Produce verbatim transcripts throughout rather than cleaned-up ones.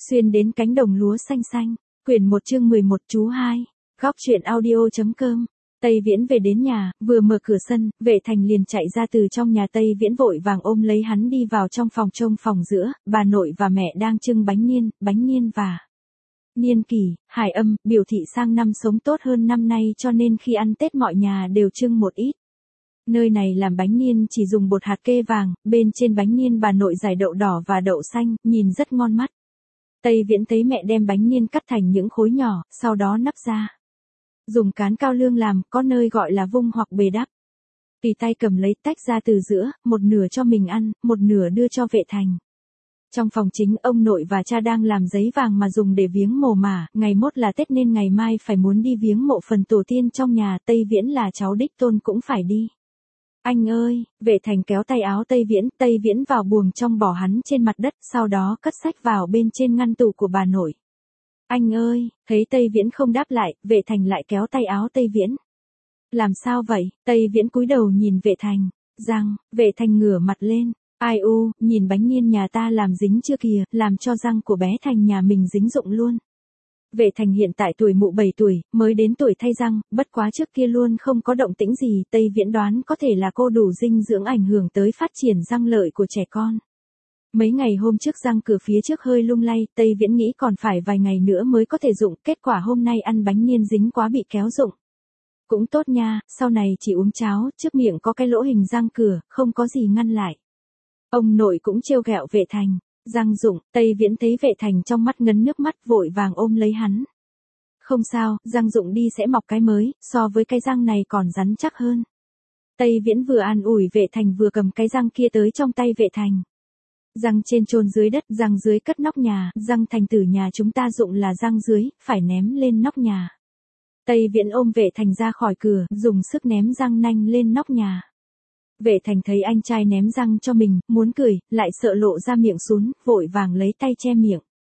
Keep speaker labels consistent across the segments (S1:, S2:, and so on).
S1: Xuyên đến cánh đồng lúa xanh xanh, quyển một chương mười một chú hai, góc truyện audio.com. Tây Viễn về đến nhà, vừa mở cửa sân, Vệ Thành liền chạy ra từ trong nhà. Tây Viễn vội vàng ôm lấy hắn đi vào trong phòng trông phòng giữa, bà nội và mẹ đang trưng bánh niên, bánh niên và niên kỷ, hải âm, biểu thị sang năm sống tốt hơn năm nay, cho nên khi ăn Tết mọi nhà đều trưng một ít. Nơi này làm bánh niên chỉ dùng bột hạt kê vàng, bên trên bánh niên bà nội rải đậu đỏ và đậu xanh, nhìn rất ngon mắt. Tây Viễn thấy mẹ đem bánh niên cắt thành những khối nhỏ, sau đó nắp ra. Dùng cán cao lương làm, có nơi gọi là vung hoặc bề đắp. Tùy tay cầm lấy tách ra từ giữa, một nửa cho mình ăn, một nửa đưa cho Vệ Thành. Trong phòng chính, ông nội và cha đang làm giấy vàng mà dùng để viếng mồ mả, ngày mốt là Tết nên ngày mai phải muốn đi viếng mộ phần tổ tiên trong nhà. Tây Viễn là cháu đích tôn cũng phải đi. Anh ơi, Vệ Thành kéo tay áo Tây Viễn, Tây Viễn vào buồng trong bỏ hắn trên mặt đất, sau đó cất sách vào bên trên ngăn tủ của bà nội. Anh ơi, thấy Tây Viễn không đáp lại, Vệ Thành lại kéo tay áo Tây Viễn. Làm sao vậy? Tây Viễn cúi đầu nhìn Vệ Thành, răng, Vệ Thành ngửa mặt lên. Ai u, nhìn bánh niên nhà ta làm dính chưa kìa, làm cho răng của bé Thành nhà mình dính rụng luôn. Vệ Thành hiện tại tuổi mụ bảy tuổi, mới đến tuổi thay răng, bất quá trước kia luôn không có động tĩnh gì. Tây Viễn đoán có thể là cô đủ dinh dưỡng ảnh hưởng tới phát triển răng lợi của trẻ con. Mấy ngày hôm trước răng cửa phía trước hơi lung lay, Tây Viễn nghĩ còn phải vài ngày nữa mới có thể rụng, kết quả hôm nay ăn bánh niên dính quá bị kéo rụng. Cũng tốt nha, sau này chỉ uống cháo, trước miệng có cái lỗ hình răng cửa, không có gì ngăn lại. Ông nội cũng trêu ghẹo Vệ Thành. Răng rụng, Tây Viễn thấy Vệ Thành trong mắt ngấn nước mắt, vội vàng ôm lấy hắn. Không sao, răng rụng đi sẽ mọc cái mới, so với cái răng này còn rắn chắc hơn. Tây Viễn vừa an ủi Vệ Thành vừa cầm cái răng kia tới trong tay Vệ Thành. Răng trên chôn dưới đất, răng dưới cất nóc nhà, răng Thành tử nhà chúng ta rụng là răng dưới, phải ném lên nóc nhà. Tây Viễn ôm Vệ Thành ra khỏi cửa, dùng sức ném răng nanh lên nóc nhà. Vệ Thành thấy anh trai ném răng cho mình, muốn cười, lại sợ lộ ra miệng sún, vội vàng lấy tay che miệng.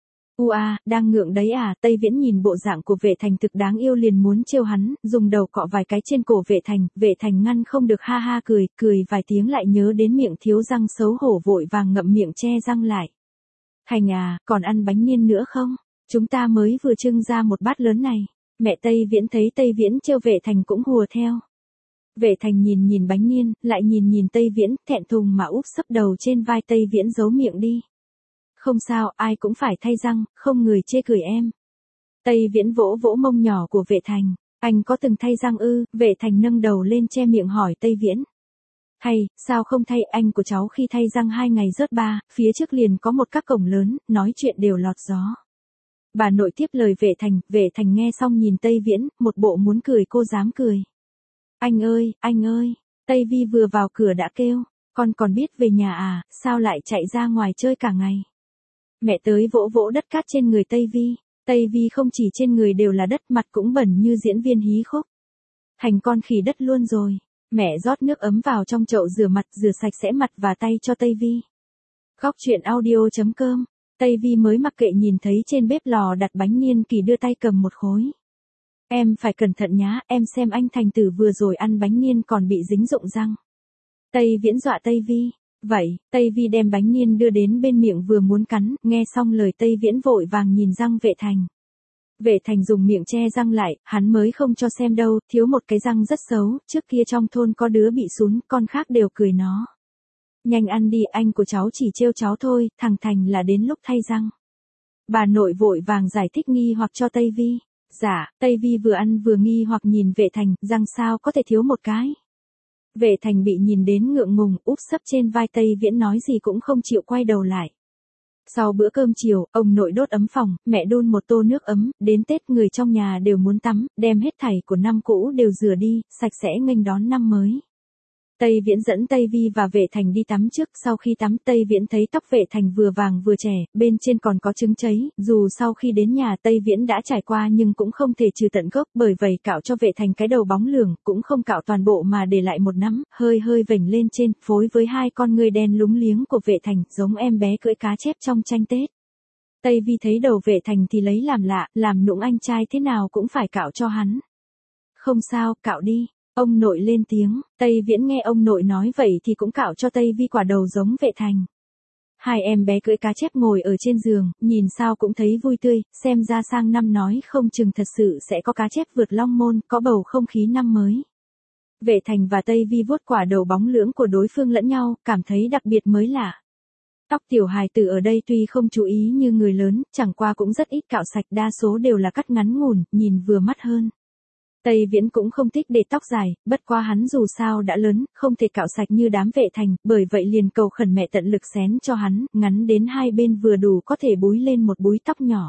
S1: U a, đang ngượng đấy à? Tây Viễn nhìn bộ dạng của Vệ Thành thực đáng yêu liền muốn trêu hắn, dùng đầu cọ vài cái trên cổ Vệ Thành. Vệ Thành ngăn không được ha ha cười, cười vài tiếng lại nhớ đến miệng thiếu răng xấu hổ, vội vàng ngậm miệng che răng lại. Thành à, còn ăn bánh niên nữa không? Chúng ta mới vừa trưng ra một bát lớn này. Mẹ Tây Viễn thấy Tây Viễn trêu Vệ Thành cũng hùa theo. Vệ Thành nhìn nhìn bánh niên, lại nhìn nhìn Tây Viễn, thẹn thùng mà úp sấp đầu trên vai Tây Viễn giấu miệng đi. Không sao, ai cũng phải thay răng, không người chê cười em. Tây Viễn vỗ vỗ mông nhỏ của Vệ Thành. Anh có từng thay răng ư? Vệ Thành nâng đầu lên che miệng hỏi Tây Viễn. Hay, sao không thay? Anh của cháu khi thay răng hai ngày rớt ba, phía trước liền có một các cổng lớn, nói chuyện đều lọt gió. Bà nội tiếp lời Vệ Thành. Vệ Thành nghe xong nhìn Tây Viễn, một bộ muốn cười cô dám cười. Anh ơi, anh ơi, Tây Vi vừa vào cửa đã kêu, con còn biết về nhà à, sao lại chạy ra ngoài chơi cả ngày. Mẹ tới vỗ vỗ đất cát trên người Tây Vi, Tây Vi không chỉ trên người đều là đất, mặt cũng bẩn như diễn viên hí khúc. Thành con khỉ đất luôn rồi, mẹ rót nước ấm vào trong chậu rửa mặt, rửa sạch sẽ mặt và tay cho Tây Vi. Góc truyện audio.com, Tây Vi mới mặc kệ nhìn thấy trên bếp lò đặt bánh niên kỳ đưa tay cầm một khối. Em phải cẩn thận nhá, em xem anh Thành tử vừa rồi ăn bánh niên còn bị dính rụng răng. Tây Viễn dọa Tây Vi. Vậy, Tây Vi đem bánh niên đưa đến bên miệng vừa muốn cắn, nghe xong lời Tây Viễn vội vàng nhìn răng Vệ Thành. Vệ Thành dùng miệng che răng lại, hắn mới không cho xem đâu, thiếu một cái răng rất xấu, trước kia trong thôn có đứa bị sún, con khác đều cười nó. Nhanh ăn đi, anh của cháu chỉ trêu cháu thôi, thằng Thành là đến lúc thay răng. Bà nội vội vàng giải thích nghi hoặc cho Tây Vi. Dạ, Tây Vi vừa ăn vừa nghi hoặc nhìn Vệ Thành, răng sao có thể thiếu một cái. Vệ Thành bị nhìn đến ngượng ngùng, úp sấp trên vai Tây Viễn nói gì cũng không chịu quay đầu lại. Sau bữa cơm chiều, ông nội đốt ấm phòng, mẹ đun một tô nước ấm, đến Tết người trong nhà đều muốn tắm, đem hết thảy của năm cũ đều rửa đi, sạch sẽ nghênh đón năm mới. Tây Viễn dẫn Tây Vi và Vệ Thành đi tắm trước, sau khi tắm Tây Viễn thấy tóc Vệ Thành vừa vàng vừa trẻ, bên trên còn có trứng cháy, dù sau khi đến nhà Tây Viễn đã trải qua nhưng cũng không thể trừ tận gốc, bởi vậy cạo cho Vệ Thành cái đầu bóng lường, cũng không cạo toàn bộ mà để lại một nắm, hơi hơi vểnh lên trên, phối với hai con ngươi đen lúng liếng của Vệ Thành, giống em bé cưỡi cá chép trong tranh Tết. Tây Vi thấy đầu Vệ Thành thì lấy làm lạ, làm nũng anh trai thế nào cũng phải cạo cho hắn. Không sao, cạo đi. Ông nội lên tiếng, Tây Viễn nghe ông nội nói vậy thì cũng cạo cho Tây Vi quả đầu giống Vệ Thành. hai em bé cưỡi cá chép ngồi ở trên giường, nhìn sao cũng thấy vui tươi, xem ra sang năm nói không chừng thật sự sẽ có cá chép vượt long môn, có bầu không khí năm mới. Vệ Thành và Tây Vi vuốt quả đầu bóng lưỡng của đối phương lẫn nhau, cảm thấy đặc biệt mới lạ. Tóc tiểu hài tử ở đây tuy không chú ý như người lớn, chẳng qua cũng rất ít cạo sạch, đa số đều là cắt ngắn ngủn, nhìn vừa mắt hơn. Tây Viễn cũng không thích để tóc dài, bất quá hắn dù sao đã lớn, không thể cạo sạch như đám Vệ Thành, bởi vậy liền cầu khẩn mẹ tận lực xén cho hắn, ngắn đến hai bên vừa đủ có thể búi lên một búi tóc nhỏ.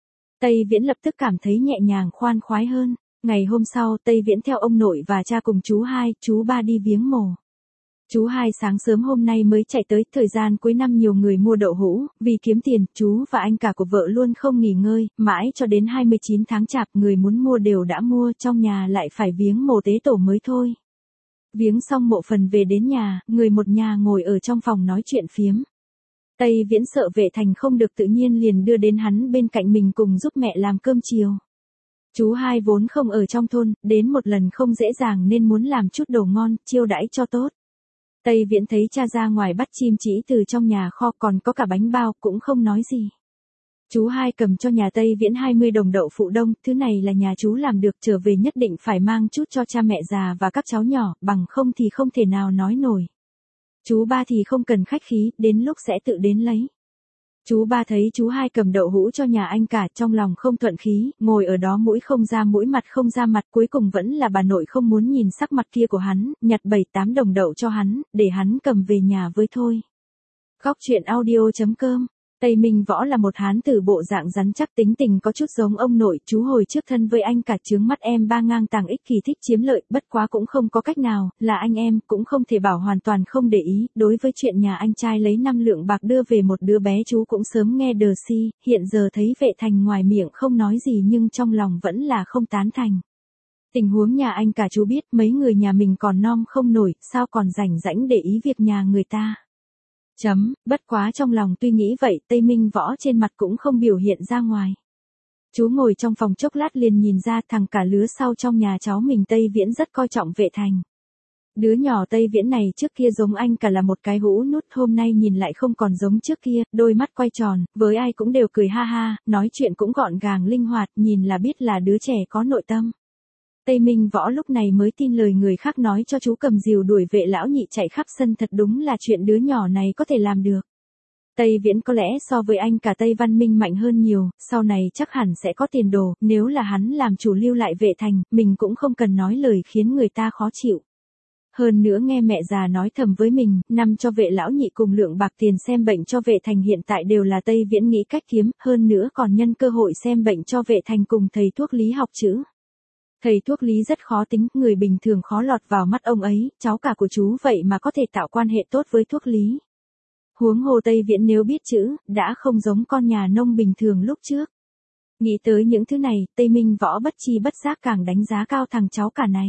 S1: Tây Viễn lập tức cảm thấy nhẹ nhàng khoan khoái hơn. Ngày hôm sau, Tây Viễn theo ông nội và cha cùng chú hai, chú ba đi viếng mồ. Chú hai sáng sớm hôm nay mới chạy tới, thời gian cuối năm nhiều người mua đậu hũ, vì kiếm tiền, chú và anh cả của vợ luôn không nghỉ ngơi, mãi cho đến hai mươi chín tháng chạp người muốn mua đều đã mua, trong nhà lại phải viếng mồ tế tổ mới thôi. Viếng xong mộ phần về đến nhà, người một nhà ngồi ở trong phòng nói chuyện phiếm. Tây Viễn sợ Vệ Thành không được tự nhiên liền đưa đến hắn bên cạnh mình cùng giúp mẹ làm cơm chiều. Chú hai vốn không ở trong thôn, đến một lần không dễ dàng nên muốn làm chút đồ ngon, chiêu đãi cho tốt. Tây Viễn thấy cha ra ngoài bắt chim chỉ từ trong nhà kho còn có cả bánh bao, cũng không nói gì. Chú hai cầm cho nhà Tây Viễn hai mươi đồng đậu phụ đông, thứ này là nhà chú làm được, trở về nhất định phải mang chút cho cha mẹ già và các cháu nhỏ, bằng không thì không thể nào nói nổi. Chú ba thì không cần khách khí, đến lúc sẽ tự đến lấy. Chú ba thấy chú hai cầm đậu hũ cho nhà anh cả, trong lòng không thuận khí, ngồi ở đó mũi không ra mũi mặt không ra mặt, cuối cùng vẫn là bà nội không muốn nhìn sắc mặt kia của hắn, nhặt bảy tám đồng đậu cho hắn, để hắn cầm về nhà với thôi. Góc truyện audio chấm com. Tây Minh Võ là một hán tử bộ dạng rắn chắc, tính tình có chút giống ông nội, chú hồi trước thân với anh cả chướng mắt em ba ngang tàng ích kỷ thích chiếm lợi, bất quá cũng không có cách nào, là anh em, cũng không thể bảo hoàn toàn không để ý, đối với chuyện nhà anh trai lấy năm lượng bạc đưa về một đứa bé chú cũng sớm nghe đờ si, hiện giờ thấy Vệ Thành ngoài miệng không nói gì nhưng trong lòng vẫn là không tán thành. Tình huống nhà anh cả chú biết, mấy người nhà mình còn non không nổi, sao còn rảnh rãnh để ý việc nhà người ta. Chấm, bất quá trong lòng tuy nghĩ vậy, Tây Minh Võ trên mặt cũng không biểu hiện ra ngoài. Chú ngồi trong phòng chốc lát liền nhìn ra thằng cả lứa sau trong nhà cháu mình Tây Viễn rất coi trọng Vệ Thành. Đứa nhỏ Tây Viễn này trước kia giống anh cả là một cái hũ nút, hôm nay nhìn lại không còn giống trước kia, đôi mắt quay tròn, với ai cũng đều cười ha ha, nói chuyện cũng gọn gàng linh hoạt, nhìn là biết là đứa trẻ có nội tâm. Tây Minh Võ lúc này mới tin lời người khác nói cho chú cầm rìu đuổi Vệ lão nhị chạy khắp sân, thật đúng là chuyện đứa nhỏ này có thể làm được. Tây Viễn có lẽ so với anh cả Tây Văn Minh mạnh hơn nhiều, sau này chắc hẳn sẽ có tiền đồ, nếu là hắn làm chủ lưu lại Vệ Thành, mình cũng không cần nói lời khiến người ta khó chịu. Hơn nữa nghe mẹ già nói thầm với mình, năm cho Vệ lão nhị cùng lượng bạc tiền xem bệnh cho Vệ Thành hiện tại đều là Tây Viễn nghĩ cách kiếm, hơn nữa còn nhân cơ hội xem bệnh cho Vệ Thành cùng thầy thuốc lý học chữ. Thầy thuốc lý rất khó tính, người bình thường khó lọt vào mắt ông ấy, cháu cả của chú vậy mà có thể tạo quan hệ tốt với thuốc lý. Huống hồ Tây Viễn nếu biết chữ, đã không giống con nhà nông bình thường lúc trước. Nghĩ tới những thứ này, Tây Minh Võ bất chi bất giác càng đánh giá cao thằng cháu cả này.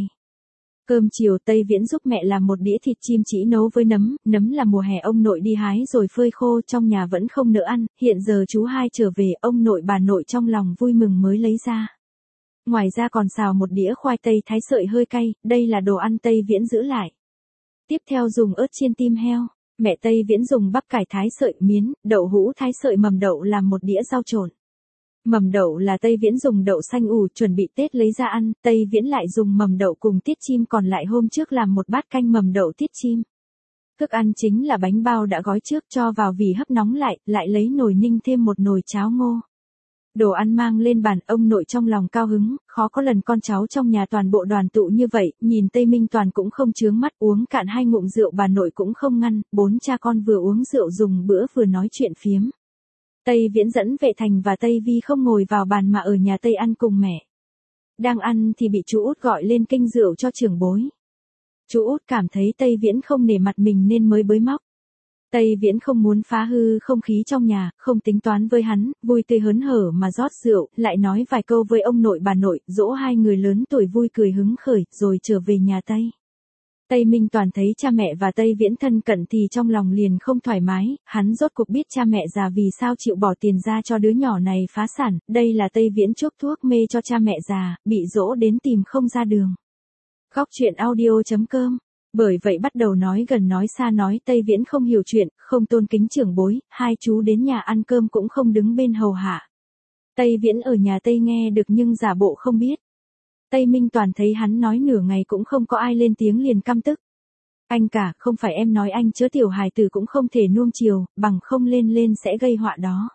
S1: Cơm chiều Tây Viễn giúp mẹ làm một đĩa thịt chim chỉ nấu với nấm, nấm là mùa hè ông nội đi hái rồi phơi khô, trong nhà vẫn không nỡ ăn, hiện giờ chú hai trở về, ông nội bà nội trong lòng vui mừng mới lấy ra. Ngoài ra còn xào một đĩa khoai tây thái sợi hơi cay, đây là đồ ăn Tây Viễn giữ lại. Tiếp theo dùng ớt chiên tim heo, mẹ Tây Viễn dùng bắp cải thái sợi miến, đậu hũ thái sợi mầm đậu làm một đĩa rau trộn. Mầm đậu là Tây Viễn dùng đậu xanh ủ chuẩn bị Tết lấy ra ăn, Tây Viễn lại dùng mầm đậu cùng tiết chim còn lại hôm trước làm một bát canh mầm đậu tiết chim. Thức ăn chính là bánh bao đã gói trước cho vào vỉ hấp nóng lại, lại lấy nồi ninh thêm một nồi cháo ngô. Đồ ăn mang lên bàn, ông nội trong lòng cao hứng, khó có lần con cháu trong nhà toàn bộ đoàn tụ như vậy, nhìn Tây Minh Toàn cũng không chướng mắt, uống cạn hai ngụm rượu bà nội cũng không ngăn, bốn cha con vừa uống rượu dùng bữa vừa nói chuyện phiếm. Tây Viễn dẫn Vệ Thành và Tây Vi không ngồi vào bàn mà ở nhà Tây ăn cùng mẹ. Đang ăn thì bị chú Út gọi lên kinh rượu cho trưởng bối. Chú Út cảm thấy Tây Viễn không nể mặt mình nên mới bới móc. Tây Viễn không muốn phá hư không khí trong nhà, không tính toán với hắn, vui tươi hớn hở mà rót rượu, lại nói vài câu với ông nội bà nội, dỗ hai người lớn tuổi vui cười hứng khởi, rồi trở về nhà Tây. Tây Minh Toàn thấy cha mẹ và Tây Viễn thân cận thì trong lòng liền không thoải mái, hắn rốt cuộc biết cha mẹ già vì sao chịu bỏ tiền ra cho đứa nhỏ này phá sản, đây là Tây Viễn chuốc thuốc mê cho cha mẹ già, bị dỗ đến tìm không ra đường. Góc truyện audio chấm com Bởi vậy bắt đầu nói gần nói xa, nói Tây Viễn không hiểu chuyện, không tôn kính trưởng bối, hai chú đến nhà ăn cơm cũng không đứng bên hầu hạ. Tây Viễn ở nhà Tây nghe được nhưng giả bộ không biết. Tây Minh Toàn thấy hắn nói nửa ngày cũng không có ai lên tiếng liền căm tức. Anh cả, không phải em nói anh chớ tiểu hài tử cũng không thể nuông chiều, bằng không lên lên sẽ gây họa đó.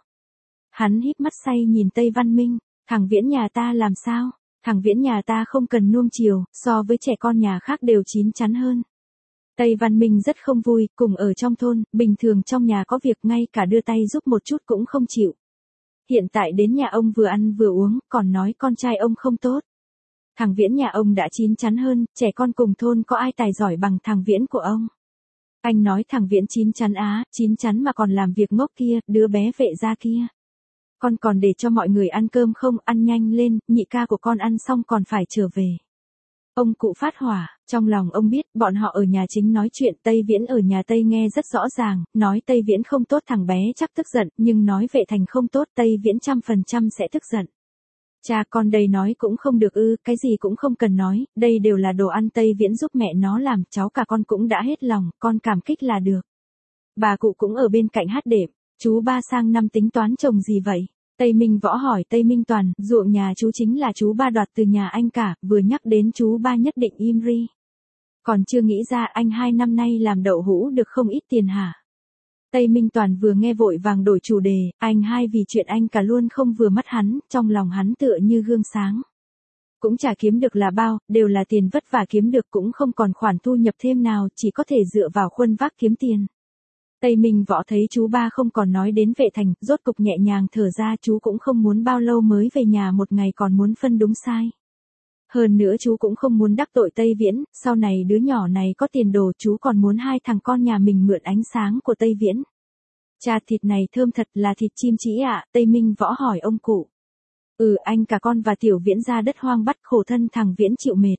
S1: Hắn híp mắt say nhìn Tây Văn Minh, thằng Viễn nhà ta làm sao? Thằng Viễn nhà ta không cần nuông chiều, so với trẻ con nhà khác đều chín chắn hơn. Tây Văn Minh rất không vui, cùng ở trong thôn, bình thường trong nhà có việc ngay cả đưa tay giúp một chút cũng không chịu. Hiện tại đến nhà ông vừa ăn vừa uống, còn nói con trai ông không tốt. Thằng Viễn nhà ông đã chín chắn hơn, trẻ con cùng thôn có ai tài giỏi bằng thằng Viễn của ông. Anh nói thằng Viễn chín chắn á, chín chắn mà còn làm việc ngốc kia, đứa bé vệ gia kia. Con còn để cho mọi người ăn cơm không, ăn nhanh lên, nhị ca của con ăn xong còn phải trở về. Ông cụ phát hỏa, trong lòng ông biết, bọn họ ở nhà chính nói chuyện, Tây Viễn ở nhà Tây nghe rất rõ ràng, nói Tây Viễn không tốt thằng bé chắc tức giận, nhưng nói vệ thành không tốt Tây Viễn trăm phần trăm sẽ tức giận. Cha con đây nói cũng không được ư, cái gì cũng không cần nói, đây đều là đồ ăn Tây Viễn giúp mẹ nó làm, cháu cả con cũng đã hết lòng, con cảm kích là được. Bà cụ cũng ở bên cạnh hát đệm, chú ba sang năm tính toán trồng gì vậy? Tây Minh Võ hỏi Tây Minh Toàn, ruộng nhà chú chính là chú ba đoạt từ nhà anh cả, vừa nhắc đến chú ba nhất định im ri. Còn chưa nghĩ ra anh hai năm nay làm đậu hũ được không ít tiền hả? Tây Minh Toàn vừa nghe vội vàng đổi chủ đề, anh hai vì chuyện anh cả luôn không vừa mắt hắn, trong lòng hắn tựa như gương sáng. Cũng chả kiếm được là bao, đều là tiền vất vả kiếm được cũng không còn khoản thu nhập thêm nào, chỉ có thể dựa vào khuân vác kiếm tiền. Tây Minh Võ thấy chú ba không còn nói đến vệ thành, rốt cục nhẹ nhàng thở ra, chú cũng không muốn bao lâu mới về nhà, một ngày còn muốn phân đúng sai. Hơn nữa chú cũng không muốn đắc tội Tây Viễn, sau này đứa nhỏ này có tiền đồ, chú còn muốn hai thằng con nhà mình mượn ánh sáng của Tây Viễn. Cha, thịt này thơm thật, là thịt chim chỉ ạ, à? Tây Minh Võ hỏi ông cụ. Ừ, anh cả con và Tiểu Viễn ra đất hoang bắt, khổ thân thằng Viễn chịu mệt.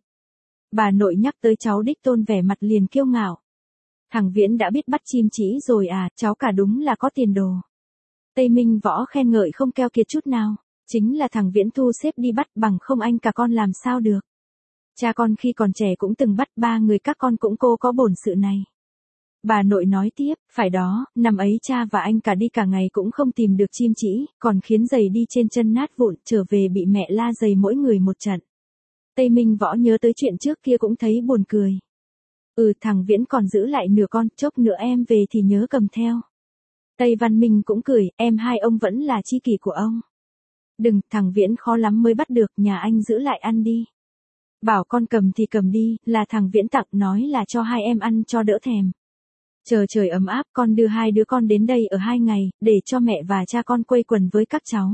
S1: Bà nội nhắc tới cháu đích tôn vẻ mặt liền kiêu ngạo. Thằng Viễn đã biết bắt chim chỉ rồi à, cháu cả đúng là có tiền đồ. Tây Minh Võ khen ngợi không keo kiệt chút nào, chính là thằng Viễn thu xếp đi bắt, bằng không anh cả con làm sao được. Cha con khi còn trẻ cũng từng bắt, ba người các con cũng cô có bổn sự này. Bà nội nói tiếp, phải đó, năm ấy cha và anh cả đi cả ngày cũng không tìm được chim chỉ, còn khiến giày đi trên chân nát vụn, trở về bị mẹ la giày mỗi người một trận. Tây Minh Võ nhớ tới chuyện trước kia cũng thấy buồn cười. Ừ, thằng Viễn còn giữ lại nửa con, chốc nữa em về thì nhớ cầm theo. Tây Văn Minh cũng cười, em hai ông vẫn là chi kỷ của ông. Đừng, thằng Viễn khó lắm mới bắt được, nhà anh giữ lại ăn đi. Bảo con cầm thì cầm đi, là thằng Viễn tặng, nói là cho hai em ăn cho đỡ thèm. Chờ trời ấm áp, con đưa hai đứa con đến đây ở hai ngày, để cho mẹ và cha con quây quần với các cháu.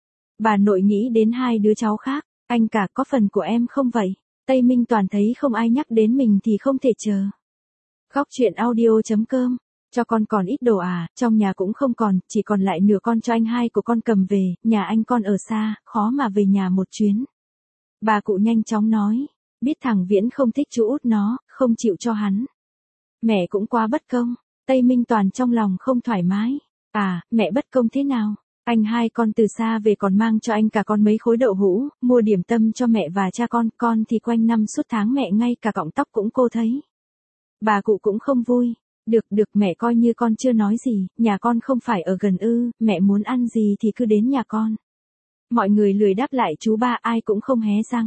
S1: Bà nội nghĩ đến hai đứa cháu khác, anh cả có phần của em không vậy? Tây Minh Toàn thấy không ai nhắc đến mình thì không thể chờ. Khóc chuyện audio chấm com, cho con còn ít đồ à, trong nhà cũng không còn, chỉ còn lại nửa con cho anh hai của con cầm về, nhà anh con ở xa, khó mà về nhà một chuyến. Bà cụ nhanh chóng nói, biết thằng Viễn không thích chú út nó, không chịu cho hắn. Mẹ cũng quá bất công, Tây Minh Toàn trong lòng không thoải mái. À, mẹ bất công thế nào? Anh hai con từ xa về còn mang cho anh cả con mấy khối đậu hũ, mua điểm tâm cho mẹ và cha con, con thì quanh năm suốt tháng mẹ ngay cả cọng tóc cũng cô thấy. Bà cụ cũng không vui. Được được, mẹ coi như con chưa nói gì, nhà con không phải ở gần ư, mẹ muốn ăn gì thì cứ đến nhà con. Mọi người lười đáp lại chú ba, ai cũng không hé răng.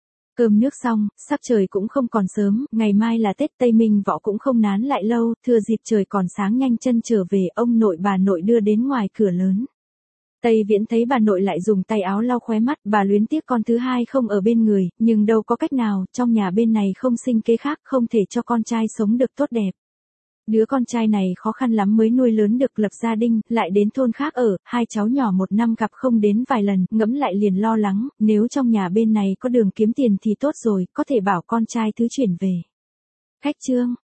S1: Cơm nước xong, sắc trời cũng không còn sớm, ngày mai là Tết. Tây Minh Võ cũng không nán lại lâu, thừa dịp trời còn sáng nhanh chân trở về, ông nội bà nội đưa đến ngoài cửa lớn. Tây Viễn thấy bà nội lại dùng tay áo lau khóe mắt, bà luyến tiếc con thứ hai không ở bên người, nhưng đâu có cách nào, trong nhà bên này không sinh kế khác, không thể cho con trai sống được tốt đẹp. Đứa con trai này khó khăn lắm mới nuôi lớn được, lập gia đình, lại đến thôn khác ở, hai cháu nhỏ một năm gặp không đến vài lần, ngẫm lại liền lo lắng, nếu trong nhà bên này có đường kiếm tiền thì tốt rồi, có thể bảo con trai thứ chuyển về. Khách trương.